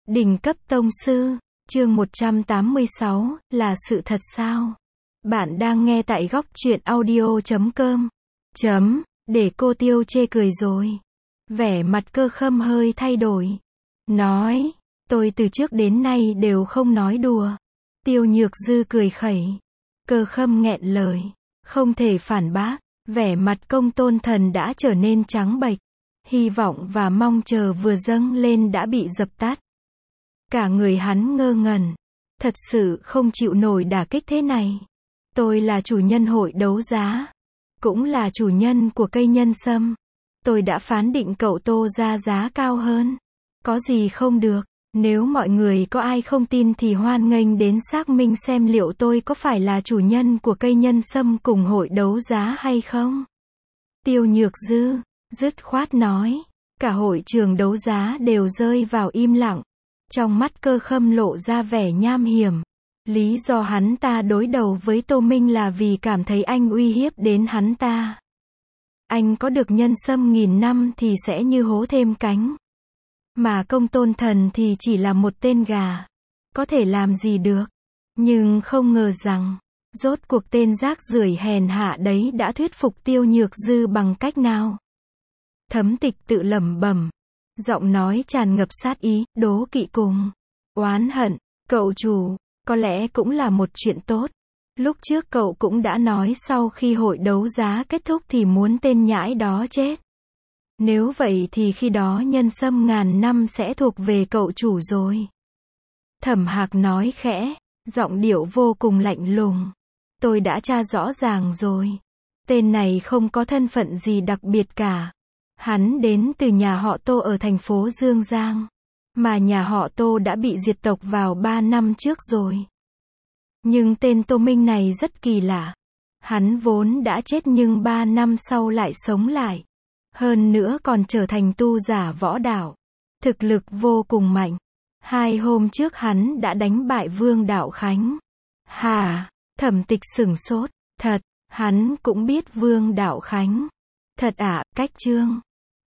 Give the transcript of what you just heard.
Đỉnh cấp tông sư, chương 186, là sự thật sao? Bạn đang nghe tại góc truyện audio.com. Để cô Tiêu chê cười rồi. Vẻ mặt Cơ Khâm hơi thay đổi. Nói, tôi từ trước đến nay đều không nói đùa. Tiêu Nhược Dư cười khẩy. Cơ Khâm nghẹn lời. Không thể phản bác. Vẻ mặt Công Tôn Thần đã trở nên trắng bệch. Hy vọng và mong chờ vừa dâng lên đã bị dập tắt. Cả người hắn ngơ ngẩn. Thật sự không chịu nổi đả kích thế này. Tôi là chủ nhân hội đấu giá. Cũng là chủ nhân của cây nhân sâm. Tôi đã phán định cậu Tô ra giá cao hơn. Có gì không được. Nếu mọi người có ai không tin thì hoan nghênh đến xác minh xem liệu tôi có phải là chủ nhân của cây nhân sâm cùng hội đấu giá hay không. Tiêu Nhược Dư dứt khoát nói. Cả hội trường đấu giá đều rơi vào im lặng. Trong mắt Cơ Khâm lộ ra vẻ nham hiểm. Lý do hắn ta đối đầu với Tô Minh là vì cảm thấy anh uy hiếp đến hắn ta. Anh có được nhân sâm 1000 năm thì sẽ như hố thêm cánh. Mà Công Tôn Thần thì chỉ là một tên gà. Có thể làm gì được. Nhưng không ngờ rằng, rốt cuộc tên rác rưởi hèn hạ đấy đã thuyết phục Tiêu Nhược Dư bằng cách nào. Thấm Tịch tự lẩm bẩm. Giọng nói tràn ngập sát ý, đố kỵ cùng oán hận. Cậu chủ, có lẽ cũng là một chuyện tốt. Lúc trước cậu cũng đã nói sau khi hội đấu giá kết thúc thì muốn tên nhãi đó chết. Nếu vậy thì khi đó nhân sâm 1000 năm sẽ thuộc về cậu chủ rồi. Thẩm Hạc nói khẽ, giọng điệu vô cùng lạnh lùng. Tôi đã tra rõ ràng rồi. Tên này không có thân phận gì đặc biệt cả. Hắn đến từ nhà họ Tô ở thành phố Dương Giang. Mà nhà họ Tô đã bị diệt tộc vào 3 năm trước rồi. Nhưng tên Tô Minh này rất kỳ lạ. Hắn vốn đã chết nhưng 3 năm sau lại sống lại. Hơn nữa còn trở thành tu giả võ đạo. Thực lực vô cùng mạnh. 2 hôm trước hắn đã đánh bại Vương Đạo Khánh. Hả? Thẩm Tịch sửng sốt. Thật, hắn cũng biết Vương Đạo Khánh. Thật ạ, cách chương.